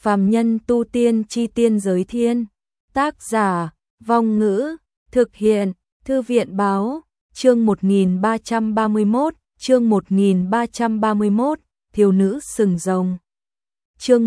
Phàm nhân tu tiên chi tiên giới thiên. Tác giả, Vong Ngữ, thực hiện, Thư viện báo, chương 1331, chương 1331, thiếu nữ sừng rồng. Chương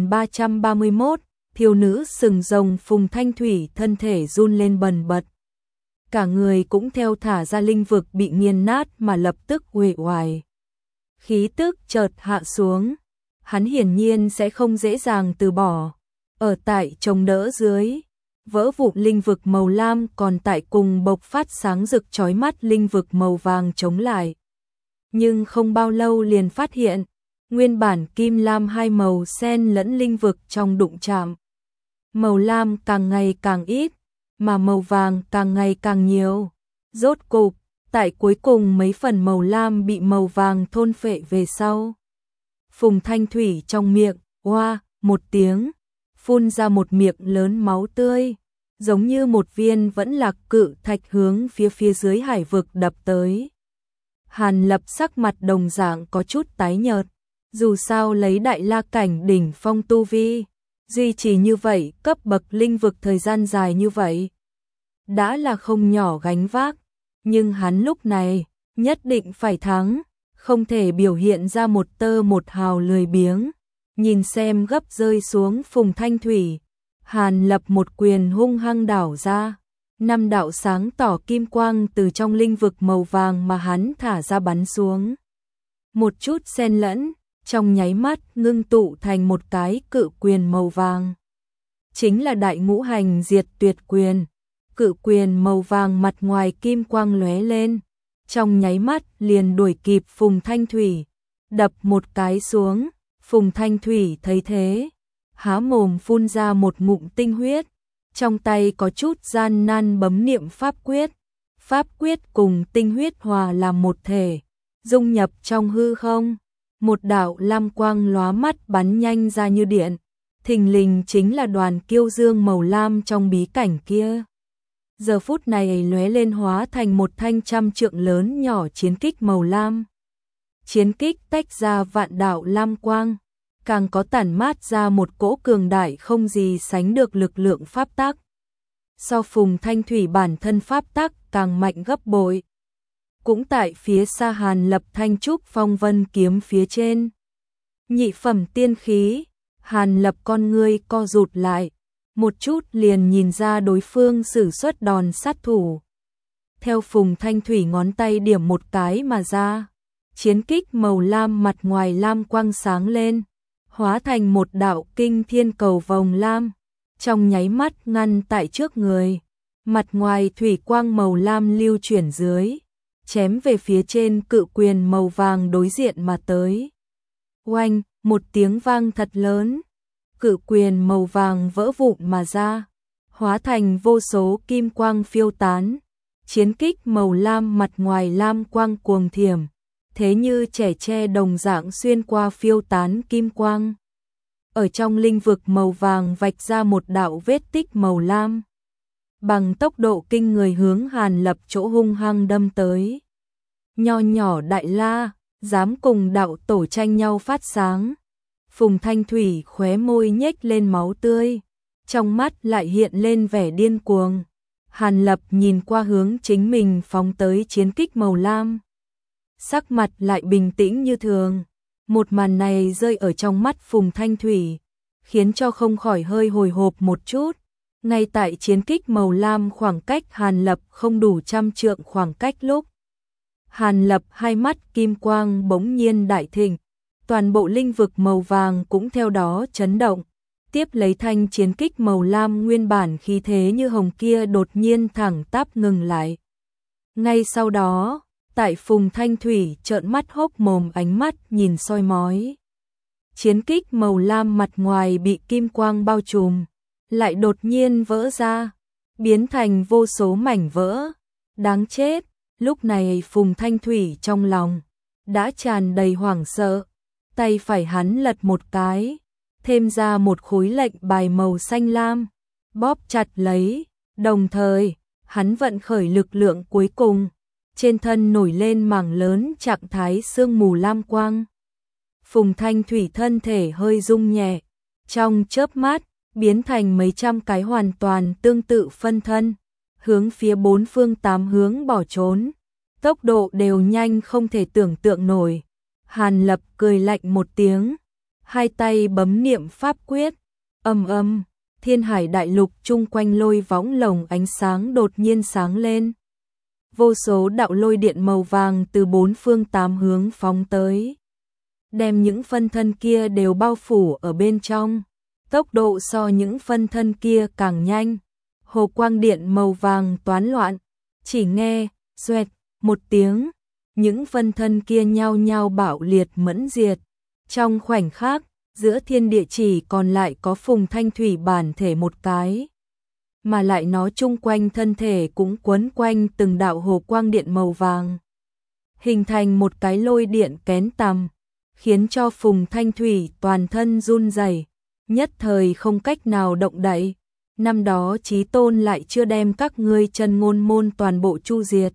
1331, thiếu nữ sừng rồng. Phùng Thanh Thủy thân thể run lên bần bật. Cả người cũng theo thả ra linh vực bị nghiền nát mà lập tức uể oải. Khí tức chợt hạ xuống. Hắn hiển nhiên sẽ không dễ dàng từ bỏ. Ở tại chống đỡ dưới, vỡ vụn linh vực màu lam còn tại cùng bộc phát sáng rực chói mắt linh vực màu vàng chống lại. Nhưng không bao lâu liền phát hiện, nguyên bản kim lam hai màu xen lẫn linh vực trong đụng chạm. Màu lam càng ngày càng ít, mà màu vàng càng ngày càng nhiều. Rốt cục, tại cuối cùng mấy phần màu lam bị màu vàng thôn phệ về sau. Phùng Thanh Thủy trong miệng, oa, một tiếng, phun ra một miệng lớn máu tươi, giống như một viên vẫn lạc cự thạch hướng phía dưới hải vực đập tới. Hàn Lập sắc mặt đồng dạng có chút tái nhợt, dù sao lấy đại la cảnh đỉnh phong tu vi, duy trì như vậy cấp bậc linh vực thời gian dài như vậy, đã là không nhỏ gánh vác, nhưng hắn lúc này nhất định phải thắng, không thể biểu hiện ra một tơ một hào lười biếng. Nhìn xem gấp rơi xuống Phùng Thanh Thủy, Hàn Lập một quyền hung hăng đảo ra, 5 đạo sáng tỏ kim quang từ trong linh vực màu vàng mà hắn thả ra bắn xuống. Một chút xen lẫn, trong nháy mắt ngưng tụ thành một cái cự quyền màu vàng. Chính là Đại Ngũ Hành Diệt Tuyệt Quyền. Cự quyền màu vàng mặt ngoài kim quang lóe lên, trong nháy mắt liền đuổi kịp Phùng Thanh Thủy, đập một cái xuống. Phùng Thanh Thủy thấy thế, há mồm phun ra một ngụm tinh huyết, trong tay có chút gian nan bấm niệm pháp quyết cùng tinh huyết hòa làm một thể, dung nhập trong hư không. Một đạo lam quang lóa mắt bắn nhanh ra như điện, thình lình chính là đoàn kiêu dương màu lam trong bí cảnh kia. Giờ phút này lóe lên hóa thành một thanh 100 trượng lớn nhỏ chiến kích màu lam. Chiến kích tách ra vạn đạo lam quang, càng có tản mát ra một cỗ cường đại không gì sánh được lực lượng pháp tắc. So Phùng Thanh Thủy bản thân pháp tắc càng mạnh gấp bội. Cũng tại phía xa Hàn Lập thanh trúc phong vân kiếm phía trên. Nhị phẩm tiên khí, Hàn Lập con ngươi co rụt lại, một chút liền nhìn ra đối phương sử xuất đòn sát thủ. Theo Phùng Thanh Thủy ngón tay điểm một cái mà ra, chiến kích màu lam mặt ngoài lam quang sáng lên, hóa thành một đạo kinh thiên cầu vồng lam, trong nháy mắt ngăn tại trước người. Mặt ngoài thủy quang màu lam lưu chuyển dưới, chém về phía trên cự quyền màu vàng đối diện mà tới. Oanh, một tiếng vang thật lớn, cự quyền màu vàng vỡ vụn mà ra, hóa thành vô số kim quang phiêu tán. Chiến kích màu lam mặt ngoài lam quang cuồng thiểm, thế như trẻ tre đồng dạng xuyên qua phiêu tán kim quang. Ở trong linh vực màu vàng vạch ra một đạo vết tích màu lam, bằng tốc độ kinh người hướng Hàn Lập chỗ hung hăng đâm tới. Nho nhỏ đại la, dám cùng đạo tổ tranh nhau phát sáng. Phùng Thanh Thủy khóe môi nhếch lên máu tươi, trong mắt lại hiện lên vẻ điên cuồng. Hàn Lập nhìn qua hướng chính mình phóng tới chiến kích màu lam, sắc mặt lại bình tĩnh như thường. Một màn này rơi ở trong mắt Phùng Thanh Thủy, khiến cho không khỏi hơi hồi hộp một chút. Ngay tại chiến kích màu lam khoảng cách Hàn Lập không đủ 100 trượng khoảng cách lúc, Hàn Lập hai mắt kim quang bỗng nhiên đại thịnh, toàn bộ linh vực màu vàng cũng theo đó chấn động. Tiếp lấy thanh chiến kích màu lam nguyên bản khí thế như hồng kia đột nhiên thẳng tắp ngừng lại. Ngay sau đó, tại Phùng Thanh Thủy trợn mắt hốc mồm ánh mắt nhìn soi mói. Chiến kích màu lam mặt ngoài bị kim quang bao trùm, lại đột nhiên vỡ ra, biến thành vô số mảnh vỡ. Đáng chết, lúc này Phùng Thanh Thủy trong lòng đã tràn đầy hoảng sợ, tay phải hắn lật một cái, thêm ra một khối lệnh bài màu xanh lam, bóp chặt lấy, đồng thời, hắn vận khởi lực lượng cuối cùng, trên thân nổi lên mảng lớn trạng thái sương mù lam quang. Phùng Thanh Thủy thân thể hơi rung nhẹ, trong chớp mắt, biến thành mấy trăm cái hoàn toàn tương tự phân thân, hướng phía bốn phương tám hướng bỏ trốn. Tốc độ đều nhanh không thể tưởng tượng nổi. Hàn Lập cười lạnh một tiếng, hai tay bấm niệm pháp quyết, ầm, thiên hải đại lục chung quanh lôi võng lồng ánh sáng đột nhiên sáng lên. Vô số đạo lôi điện màu vàng từ bốn phương tám hướng phóng tới, đem những phân thân kia đều bao phủ ở bên trong. Tốc độ so những phân thân kia càng nhanh, hồ quang điện màu vàng toán loạn, chỉ nghe xoẹt một tiếng, những phân thân kia nhao nhao bạo liệt mẫn diệt. Trong khoảnh khắc, giữa thiên địa chỉ còn lại có Phùng Thanh Thủy bản thể một cái, mà lại nó chung quanh thân thể cũng quấn quanh từng đạo hồ quang điện màu vàng, hình thành một cái lôi điện kén tằm, khiến cho Phùng Thanh Thủy toàn thân run rẩy, nhất thời không cách nào động đậy. Năm đó Chí Tôn lại chưa đem các ngươi Chân Ngôn môn toàn bộ chu diệt,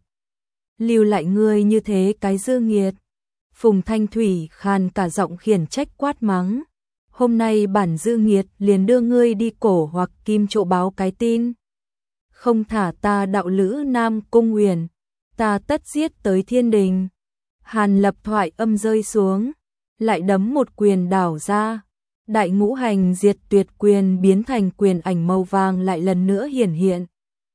lưu lại ngươi như thế cái dư nghiệt. Phùng Thanh Thủy khàn cả giọng khiển trách quát mắng, hôm nay bản dư nghiệt liền đưa ngươi đi cổ hoặc kim chỗ báo cái tin, không thả ta đạo lữ Nam Cung Uyển, ta tất giết tới thiên đình. Hàn Lập thoại âm rơi xuống, lại đấm một quyền đảo ra, đại ngũ hành diệt tuyệt quyền biến thành quyền ảnh màu vàng lại lần nữa hiển hiện.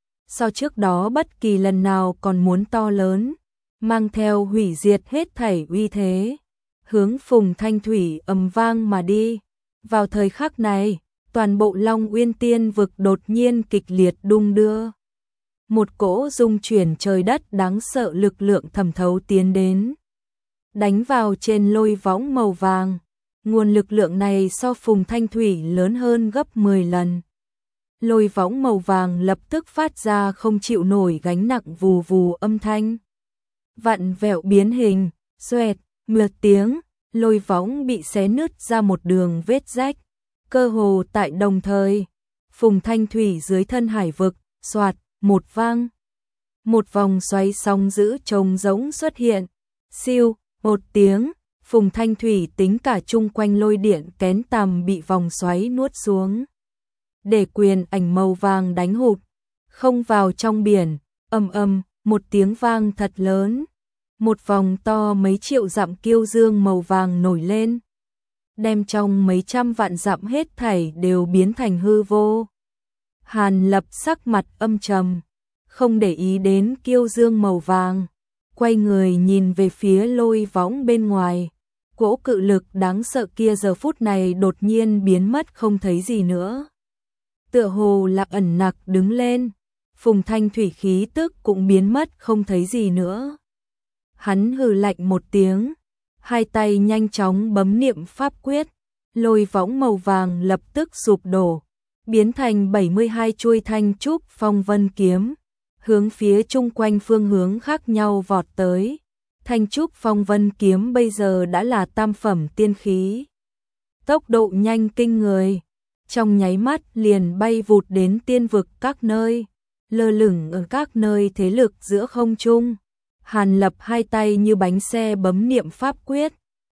So trước đó bất kỳ lần nào còn muốn to lớn, mang theo hủy diệt hết thảy uy thế, hướng Phùng Thanh Thủy ầm vang mà đi. Vào thời khắc này, toàn bộ Long Uyên Tiên vực đột nhiên kịch liệt đung đưa. Một cỗ rung chuyển trời đất đáng sợ lực lượng thẩm thấu tiến đến, đánh vào trên lôi võng màu vàng. Nguồn lực lượng này so Phùng Thanh Thủy lớn hơn gấp 10 lần. Lôi võng màu vàng lập tức phát ra không chịu nổi gánh nặng vù vù âm thanh. Vặn vẹo biến hình, xoẹt, mượt tiếng, lôi võng bị xé nứt ra một đường vết rách. Cơ hồ tại đồng thời, Phùng Thanh Thủy dưới thân hải vực, xoạt, một vang. Một vòng xoáy sóng dữ trông giống xuất hiện. Siêu, một tiếng, Phùng Thanh Thủy tính cả chung quanh lôi điện kén tằm bị vòng xoáy nuốt xuống, để quyền ảnh màu vàng đánh hụt, không vào trong biển. Ầm, một tiếng vang thật lớn, một vòng to mấy triệu dặm kiêu dương màu vàng nổi lên, đem trong mấy trăm vạn dặm hết thảy đều biến thành hư vô. Hàn Lập sắc mặt âm trầm, không để ý đến kiêu dương màu vàng, quay người nhìn về phía lôi võng bên ngoài. Cỗ cự lực đáng sợ kia giờ phút này đột nhiên biến mất không thấy gì nữa, tựa hồ là ẩn nặc đứng lên. Phùng Thanh Thủy khí tức cũng biến mất không thấy gì nữa. Hắn hừ lạnh một tiếng, hai tay nhanh chóng bấm niệm pháp quyết, lôi võng màu vàng lập tức sụp đổ, biến thành 72 chuôi thanh trúc phong vân kiếm, hướng phía chung quanh phương hướng khác nhau vọt tới. Thanh trúc phong vân kiếm bây giờ đã là tam phẩm tiên khí, tốc độ nhanh kinh người, trong nháy mắt liền bay vụt đến tiên vực các nơi, lơ lửng ở các nơi thế lực giữa không trung. Hàn Lập hai tay như bánh xe bấm niệm pháp quyết,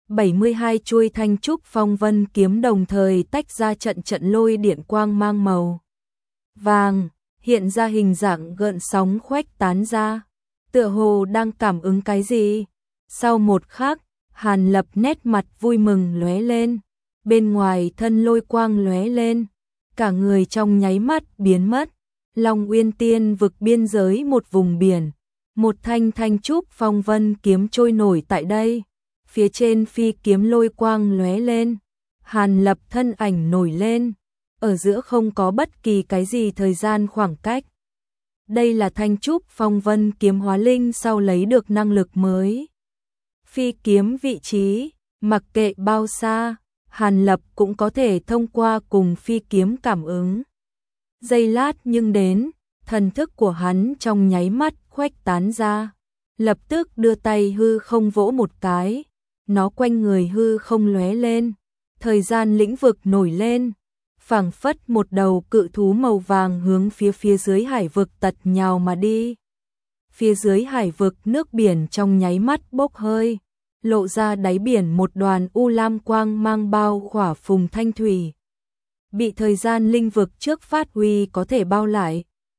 72 chuôi thanh trúc phong vân kiếm đồng thời tách ra trận trận lôi điện quang mang màu vàng, hiện ra hình dạng gợn sóng khuếch tán ra, tựa hồ đang cảm ứng cái gì. Sau một khắc, Hàn Lập nét mặt vui mừng lóe lên, bên ngoài thân lôi quang lóe lên, cả người trong nháy mắt biến mất. Long Uyên Tiên vực biên giới một vùng biển, một thanh thanh trúc phong vân kiếm trôi nổi tại đây, phía trên phi kiếm lôi quang lóe lên, Hàn Lập thân ảnh nổi lên, ở giữa không có bất kỳ cái gì thời gian khoảng cách. Đây là thanh trúc phong vân kiếm hóa linh sau lấy được năng lực mới. Phi kiếm vị trí, mặc kệ bao xa, Hàn Lập cũng có thể thông qua cùng phi kiếm cảm ứng. Giây lát nhưng đến, thần thức của hắn trong nháy mắt khuếch tán ra, lập tức đưa tay hư không vỗ một cái, nó quanh người hư không lóe lên, thời gian lĩnh vực nổi lên, phảng phất một đầu cự thú màu vàng hướng phía dưới hải vực tật nhào mà đi. Phía dưới hải vực nước biển trong nháy mắt bốc hơi, lộ ra đáy biển một đoàn u lam quang mang bao khỏa Phùng Thanh Thủy. bị thời gian linh vực trước phát huy có thể bao lại.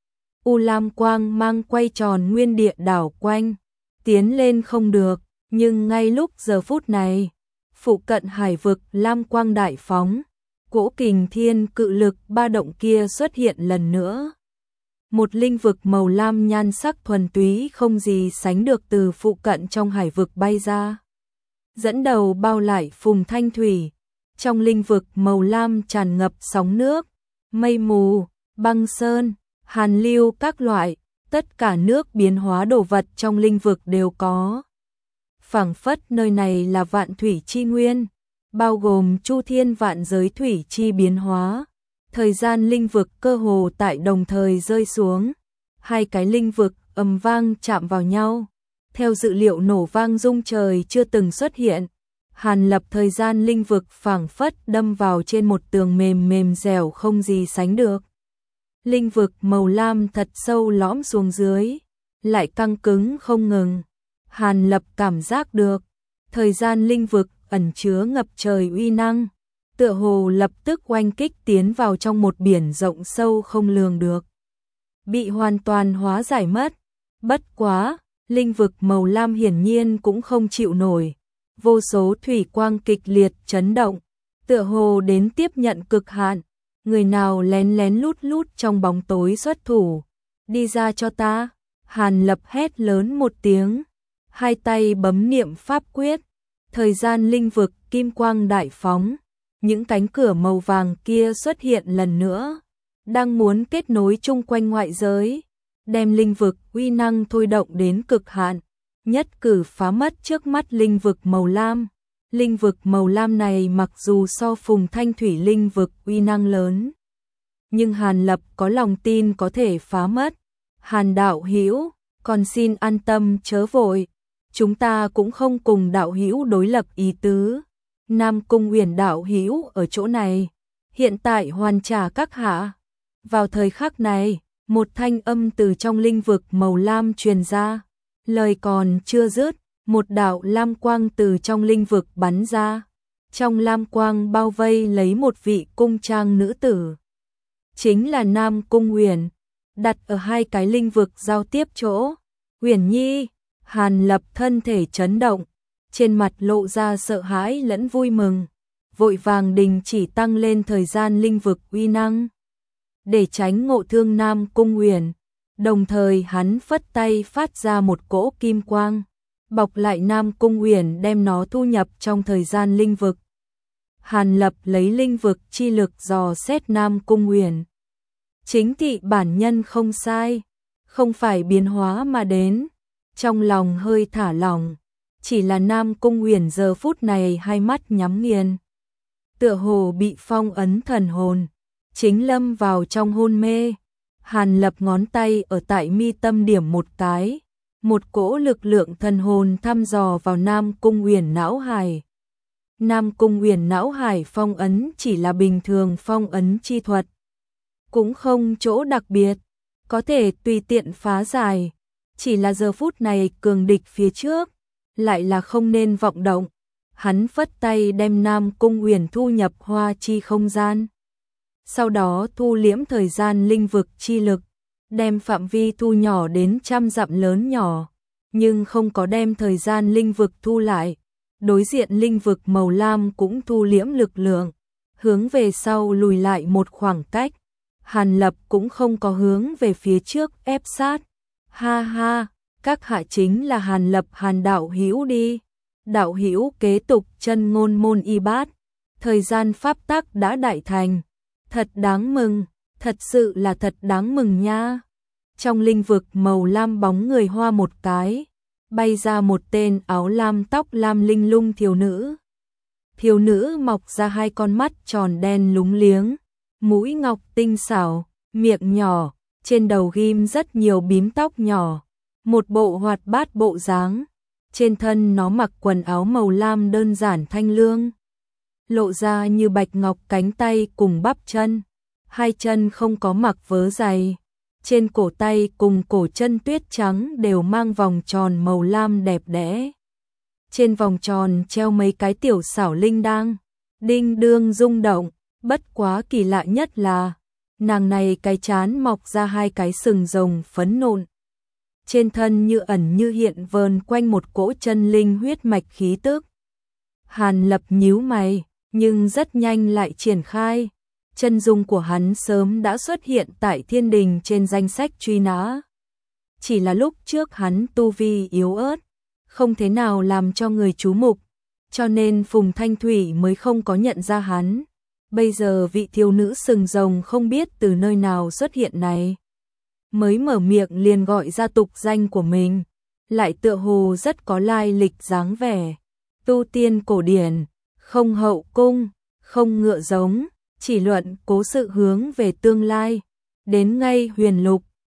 U lam quang mang quay tròn nguyên địa đảo quanh, tiến lên không được, nhưng ngay lúc giờ phút này, phụ cận hải vực lam quang đại phóng, cỗ kình thiên cự lực ba động kia xuất hiện lần nữa. Một linh vực màu lam nhan sắc thuần túy không gì sánh được từ phụ cận trong hải vực bay ra. Dẫn đầu bao lại Phùng Thanh Thủy, trong linh vực màu lam tràn ngập sóng nước, mây mù, băng sơn, hàn lưu các loại, tất cả nước biến hóa đồ vật trong linh vực đều có. Phảng phất nơi này là vạn thủy chi nguyên, bao gồm chu thiên vạn giới thủy chi biến hóa. Thời gian linh vực cơ hồ tại đồng thời rơi xuống, hai cái linh vực ầm vang chạm vào nhau. Theo dự liệu nổ vang rung trời chưa từng xuất hiện, Hàn Lập thời gian linh vực phảng phất đâm vào trên một tường mềm mềm dẻo không gì sánh được. Linh vực màu lam thật sâu lõm xuống dưới, lại căng cứng không ngừng. Hàn Lập cảm giác được, thời gian linh vực ẩn chứa ngập trời uy năng, tựa hồ lập tức oanh kích tiến vào trong một biển rộng sâu không lường được. Bị hoàn toàn hóa giải mất. Bất quá, linh vực màu lam hiển nhiên cũng không chịu nổi. Vô số thủy quang kịch liệt chấn động, tựa hồ đến tiếp nhận cực hạn. Người nào lén lén lút lút trong bóng tối xuất thủ, đi ra cho ta. Hàn Lập hét lớn một tiếng, hai tay bấm niệm pháp quyết, thời gian linh vực kim quang đại phóng, những cánh cửa màu vàng kia xuất hiện lần nữa, đang muốn kết nối chung quanh ngoại giới, đem linh vực uy năng thôi động đến cực hạn, nhất cử phá mất trước mắt linh vực màu lam. Linh vực màu lam này mặc dù so Phùng Thanh Thủy linh vực uy năng lớn, nhưng Hàn Lập có lòng tin có thể phá mất. Hàn đạo hữu, còn xin an tâm chớ vội, chúng ta cũng không cùng đạo hữu đối lập ý tứ. Nam Cung Uyển đạo hữu ở chỗ này, hiện tại hoàn trả các hạ. Vào thời khắc này, một thanh âm từ trong linh vực màu lam truyền ra, lời còn chưa dứt, một đạo lam quang từ trong linh vực bắn ra. Trong lam quang bao vây lấy một vị cung trang nữ tử, chính là Nam Cung Uyển, đặt ở hai cái linh vực giao tiếp chỗ. Uyển nhi, Hàn Lập thân thể chấn động, trên mặt lộ ra sợ hãi lẫn vui mừng, vội vàng đình chỉ tăng lên thời gian linh vực uy năng, để tránh ngộ thương Nam Cung Uyển. Đồng thời hắn phất tay phát ra một cỗ kim quang, bọc lại Nam Cung Uyển đem nó thu nhập trong thời gian linh vực. Hàn Lập lấy linh vực chi lực dò xét Nam Cung Uyển. Chính thị bản nhân không sai, không phải biến hóa mà đến, trong lòng hơi thả lỏng, chỉ là Nam Cung Uyển giờ phút này hai mắt nhắm nghiền, tựa hồ bị phong ấn thần hồn, chính lâm vào trong hôn mê. Hàn Lập ngón tay ở tại mi tâm điểm một cái, một cỗ lực lượng thần hồn thăm dò vào Nam Cung Uyển não hải. Nam Cung Uyển não hải phong ấn chỉ là bình thường phong ấn chi thuật, cũng không chỗ đặc biệt, có thể tùy tiện phá giải, chỉ là giờ phút này cường địch phía trước, lại là không nên vọng động. Hắn phất tay đem Nam Cung Uyển thu nhập hoa chi không gian, sau đó thu liễm thời gian linh vực chi lực, đem phạm vi thu nhỏ đến trăm dặm lớn nhỏ, nhưng không có đem thời gian linh vực thu lại. Đối diện linh vực màu lam cũng thu liễm lực lượng, hướng về sau lùi lại một khoảng cách. Hàn Lập cũng không có hướng về phía trước ép sát. Ha ha, các hạ chính là Hàn Lập Hàn đạo hữu đi. Đạo hữu kế tục chân ngôn môn y bát, thời gian pháp tắc đã đại thành. Thật đáng mừng, thật sự là thật đáng mừng nha. Trong linh vực màu lam bóng người hoa một cái, bay ra một tên áo lam tóc lam linh lung thiếu nữ. Thiếu nữ mọc ra hai con mắt tròn đen lúng liếng, mũi ngọc tinh xảo, miệng nhỏ, trên đầu ghim rất nhiều bím tóc nhỏ, một bộ hoạt bát bộ dáng. Trên thân nó mặc quần áo màu lam đơn giản thanh lương, lộ ra như bạch ngọc cánh tay cùng bắp chân, hai chân không có mặc vớ giày. Trên cổ tay cùng cổ chân tuyết trắng đều mang vòng tròn màu lam đẹp đẽ. Trên vòng tròn treo mấy cái tiểu xảo linh đang, đinh đương rung động, Bất quá kỳ lạ nhất là, nàng này cái trán mọc ra hai cái sừng rồng phấn nộn. Trên thân như ẩn như hiện vờn quanh một cỗ chân linh huyết mạch khí tức. Hàn Lập nhíu mày, nhưng rất nhanh lại triển khai. Chân dung của hắn sớm đã xuất hiện tại thiên đình trên danh sách truy nã. Chỉ là lúc trước hắn tu vi yếu ớt, không thế nào làm cho người chú mục, cho nên Phùng Thanh Thủy mới không có nhận ra hắn. Bây giờ vị thiếu nữ sừng rồng không biết từ nơi nào xuất hiện này, mới mở miệng liền gọi ra tục danh của mình, lại tựa hồ rất có lai lịch dáng vẻ. Tu tiên cổ điển, không hậu cung, không ngựa giống, chỉ luận cố sự hướng về tương lai. Đến ngay huyền lục,